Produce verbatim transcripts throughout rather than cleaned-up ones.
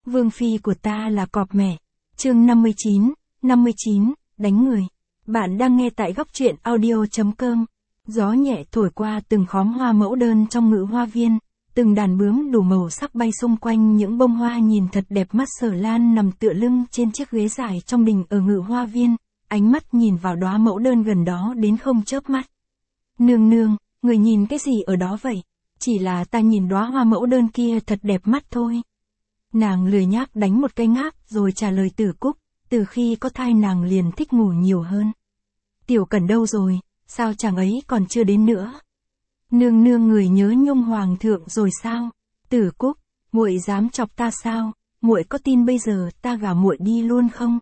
Vương phi của ta là cọp mẹ. Chương năm mươi chín, năm mươi chín, đánh người. Bạn đang nghe tại góc truyện audio chấm com. Gió nhẹ thổi qua từng khóm hoa mẫu đơn trong ngự hoa viên, từng đàn bướm đủ màu sắc bay xung quanh những bông hoa nhìn thật đẹp mắt. Sở Lan nằm tựa lưng trên chiếc ghế dài trong đình ở ngự hoa viên, ánh mắt nhìn vào đóa mẫu đơn gần đó đến không chớp mắt. Nương nương, người nhìn cái gì ở đó vậy? Chỉ là ta nhìn đóa hoa mẫu đơn kia thật đẹp mắt thôi. Nàng lười nhác đánh một cái ngáp rồi trả lời Tử Cúc, từ khi có thai nàng liền thích ngủ nhiều hơn. Tiểu Cẩn đâu rồi, sao chàng ấy còn chưa đến nữa? Nương nương người nhớ nhung hoàng thượng rồi sao? Tử Cúc, muội dám chọc ta sao? Muội có tin bây giờ ta gả muội đi luôn không?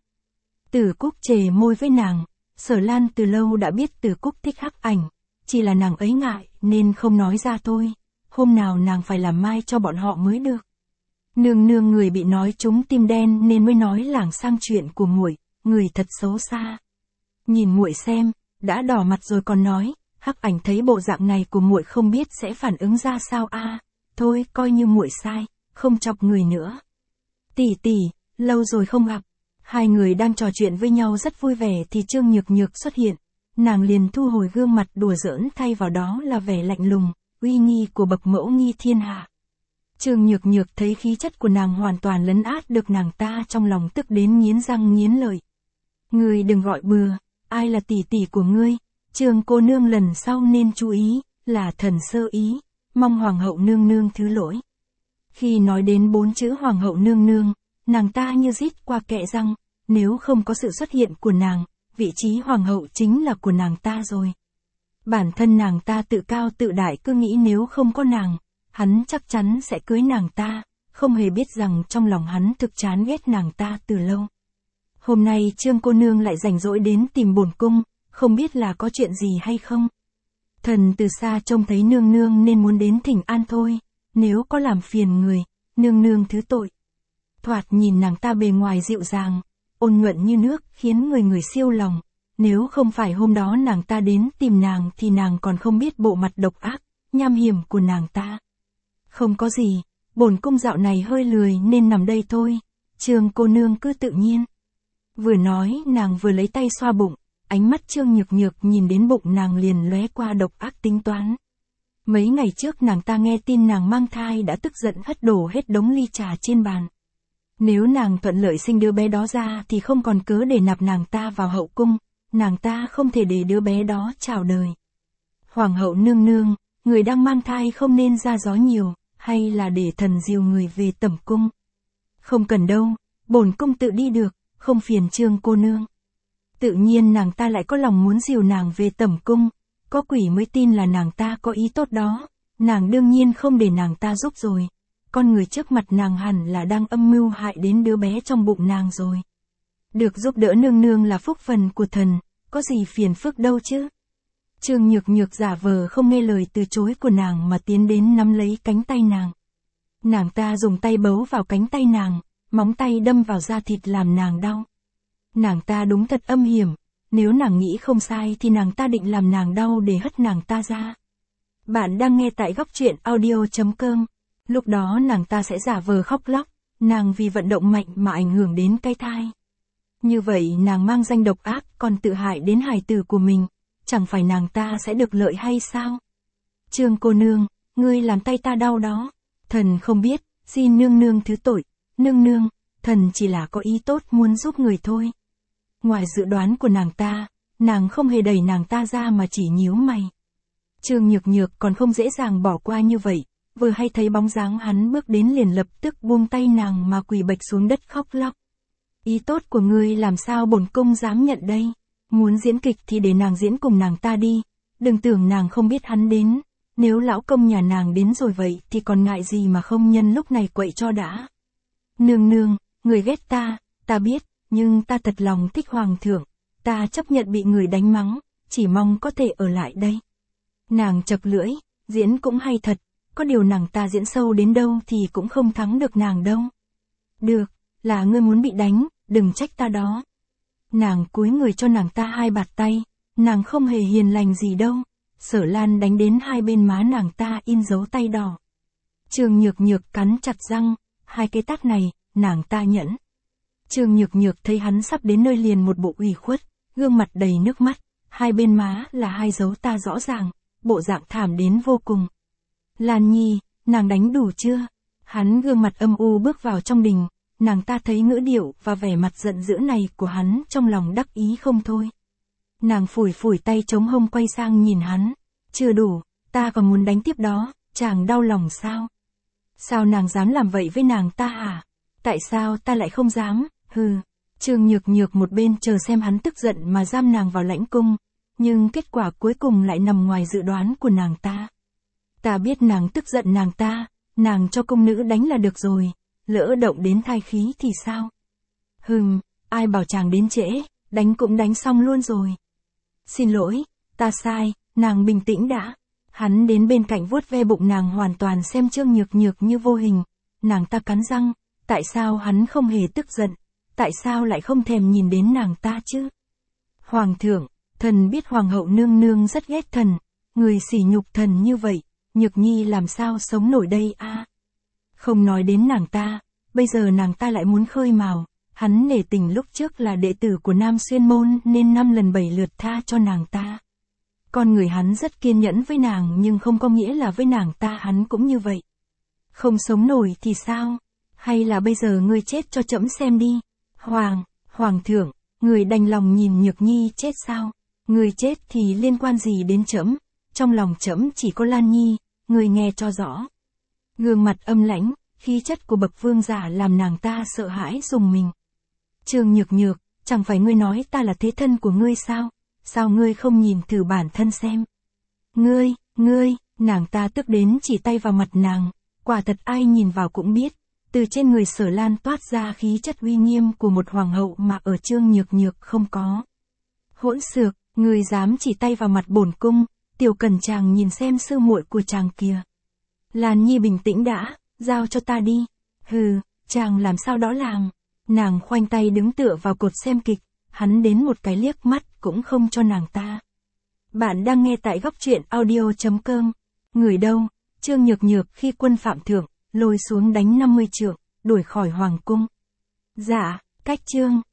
Tử Cúc chề môi với nàng. Sở Lan từ lâu đã biết Tử Cúc thích Hắc Ảnh, chỉ là nàng ấy ngại nên không nói ra thôi. Hôm nào nàng phải làm mai cho bọn họ mới được. Nương nương người bị nói trúng tim đen nên mới nói lảng sang chuyện của muội, người thật xấu xa. Nhìn muội xem, đã đỏ mặt rồi còn nói, Hắc Ảnh thấy bộ dạng này của muội không biết sẽ phản ứng ra sao a. À, thôi coi như muội sai, không chọc người nữa. Tỷ tỷ, lâu rồi không gặp. Hai người đang trò chuyện với nhau rất vui vẻ thì Trương Nhược Nhược xuất hiện. Nàng liền thu hồi gương mặt đùa giỡn thay vào đó là vẻ lạnh lùng, uy nghi của bậc mẫu nghi thiên hạ. Trương Nhược Nhược thấy khí chất của nàng hoàn toàn lấn át được nàng ta, trong lòng tức đến nghiến răng nghiến lợi. Ngươi đừng gọi bừa, ai là tỷ tỷ của ngươi? Trương cô nương lần sau nên chú ý, là thần sơ ý, mong hoàng hậu nương nương thứ lỗi. Khi nói đến bốn chữ hoàng hậu nương nương, nàng ta như rít qua kẽ răng, nếu không có sự xuất hiện của nàng, vị trí hoàng hậu chính là của nàng ta rồi. Bản thân nàng ta tự cao tự đại cứ nghĩ nếu không có nàng, hắn chắc chắn sẽ cưới nàng ta, không hề biết rằng trong lòng hắn thực chán ghét nàng ta từ lâu. Hôm nay Trương cô nương lại rảnh rỗi đến tìm bổn cung, không biết là có chuyện gì hay không? Thần từ xa trông thấy nương nương nên muốn đến thỉnh an thôi, nếu có làm phiền người, nương nương thứ tội. Thoạt nhìn nàng ta bề ngoài dịu dàng, ôn nhuận như nước khiến người người siêu lòng, nếu không phải hôm đó nàng ta đến tìm nàng thì nàng còn không biết bộ mặt độc ác, nham hiểm của nàng ta. Không có gì, bổn cung dạo này hơi lười nên nằm đây thôi, Trương cô nương cứ tự nhiên. Vừa nói nàng vừa lấy tay xoa bụng, ánh mắt Trương Nhược Nhược nhìn đến bụng nàng liền lóe qua độc ác tính toán. Mấy ngày trước nàng ta nghe tin nàng mang thai đã tức giận hất đổ hết đống ly trà trên bàn. Nếu nàng thuận lợi sinh đứa bé đó ra thì không còn cớ để nạp nàng ta vào hậu cung, nàng ta không thể để đứa bé đó chào đời. Hoàng hậu nương nương, người đang mang thai không nên ra gió nhiều, hay là để thần dìu người về tẩm cung? Không cần đâu, bổn cung tự đi được, không phiền Trương cô nương. Tự nhiên nàng ta lại có lòng muốn dìu nàng về tẩm cung, có quỷ mới tin là nàng ta có ý tốt đó, nàng đương nhiên không để nàng ta giúp rồi. Con người trước mặt nàng hẳn là đang âm mưu hại đến đứa bé trong bụng nàng rồi. Được giúp đỡ nương nương là phúc phần của thần, có gì phiền phức đâu chứ. Trương Nhược Nhược giả vờ không nghe lời từ chối của nàng mà tiến đến nắm lấy cánh tay nàng. Nàng ta dùng tay bấu vào cánh tay nàng, móng tay đâm vào da thịt làm nàng đau. Nàng ta đúng thật âm hiểm, nếu nàng nghĩ không sai thì nàng ta định làm nàng đau để hất nàng ta ra. Bạn đang nghe tại góc truyện audio chấm com. Lúc đó nàng ta sẽ giả vờ khóc lóc, nàng vì vận động mạnh mà ảnh hưởng đến cái thai. Như vậy nàng mang danh độc ác còn tự hại đến hài tử của mình, chẳng phải nàng ta sẽ được lợi hay sao? Trương cô nương, ngươi làm tay ta đau đó. Thần không biết, xin nương nương thứ tội. Nương nương, thần chỉ là có ý tốt muốn giúp người thôi. Ngoài dự đoán của nàng ta, nàng không hề đẩy nàng ta ra mà chỉ nhíu mày. Trương Nhược Nhược còn không dễ dàng bỏ qua như vậy, vừa hay thấy bóng dáng hắn bước đến liền lập tức buông tay nàng mà quỳ bệch xuống đất khóc lóc. Ý tốt của ngươi làm sao bổn cung dám nhận đây? Muốn diễn kịch thì để nàng diễn cùng nàng ta đi, đừng tưởng nàng không biết hắn đến, nếu lão công nhà nàng đến rồi vậy thì còn ngại gì mà không nhân lúc này quậy cho đã. Nương nương, người ghét ta, ta biết, nhưng ta thật lòng thích hoàng thượng, ta chấp nhận bị người đánh mắng, chỉ mong có thể ở lại đây. Nàng chật lưỡi, diễn cũng hay thật, có điều nàng ta diễn sâu đến đâu thì cũng không thắng được nàng đâu. Được, là ngươi muốn bị đánh, đừng trách ta đó. Nàng cúi người cho nàng ta hai bạt tay, nàng không hề hiền lành gì đâu. Sở Lan đánh đến hai bên má nàng ta in dấu tay đỏ. Trương Nhược Nhược cắn chặt răng, hai cái tát này, nàng ta nhẫn. Trương Nhược Nhược thấy hắn sắp đến nơi liền một bộ ủy khuất, gương mặt đầy nước mắt, hai bên má là hai dấu ta rõ ràng, bộ dạng thảm đến vô cùng. Lan Nhi, nàng đánh đủ chưa? Hắn gương mặt âm u bước vào trong đình, nàng ta thấy ngữ điệu và vẻ mặt giận dữ này của hắn trong lòng đắc ý không thôi. Nàng phủi phủi tay chống hông quay sang nhìn hắn, chưa đủ, ta còn muốn đánh tiếp đó, chàng đau lòng sao? Sao nàng dám làm vậy với nàng ta hả? Tại sao ta lại không dám, hừ. Trương Nhược Nhược một bên chờ xem hắn tức giận mà giam nàng vào lãnh cung, nhưng kết quả cuối cùng lại nằm ngoài dự đoán của nàng ta. Ta biết nàng tức giận nàng ta, nàng cho công nữ đánh là được rồi, lỡ động đến thai khí thì sao? Hừm, ai bảo chàng đến trễ, đánh cũng đánh xong luôn rồi. Xin lỗi, ta sai, nàng bình tĩnh đã. Hắn đến bên cạnh vuốt ve bụng nàng hoàn toàn xem Trương Nhược Nhược như vô hình, nàng ta cắn răng, tại sao hắn không hề tức giận, tại sao lại không thèm nhìn đến nàng ta chứ? Hoàng thượng, thần biết hoàng hậu nương nương rất ghét thần, người sỉ nhục thần như vậy, Nhược Nhi làm sao sống nổi đây a? À? Không nói đến nàng ta, bây giờ nàng ta lại muốn khơi mào, hắn nể tình lúc trước là đệ tử của Nam Xuyên Môn nên năm lần bảy lượt tha cho nàng ta. Con người hắn rất kiên nhẫn với nàng nhưng không có nghĩa là với nàng ta hắn cũng như vậy. Không sống nổi thì sao? Hay là bây giờ ngươi chết cho trẫm xem đi? Hoàng, hoàng thượng, người đành lòng nhìn Nhược Nhi chết sao? Người chết thì liên quan gì đến trẫm? Trong lòng trẫm chỉ có Lan Nhi, người nghe cho rõ. Gương mặt âm lãnh, khí chất của bậc vương giả làm nàng ta sợ hãi rùng mình. Trương Nhược Nhược, chẳng phải ngươi nói ta là thế thân của ngươi sao? Sao ngươi không nhìn thử bản thân xem? Ngươi, ngươi, nàng ta tức đến chỉ tay vào mặt nàng, quả thật ai nhìn vào cũng biết, từ trên người Sở Lan toát ra khí chất uy nghiêm của một hoàng hậu mà ở Trương Nhược Nhược không có. Hỗn xược, ngươi dám chỉ tay vào mặt bổn cung, tiểu cần chàng nhìn xem sư muội của chàng kìa. Lan Nhi bình tĩnh đã, giao cho ta đi. Hừ, chàng làm sao đó làm. Nàng khoanh tay đứng tựa vào cột xem kịch, hắn đến một cái liếc mắt cũng không cho nàng ta. Bạn đang nghe tại góc truyện audio chấm com. Người đâu? Trương Nhược Nhược khi quân phạm thượng, lôi xuống đánh năm mươi trượng, đuổi khỏi hoàng cung. Dạ, cách Trương.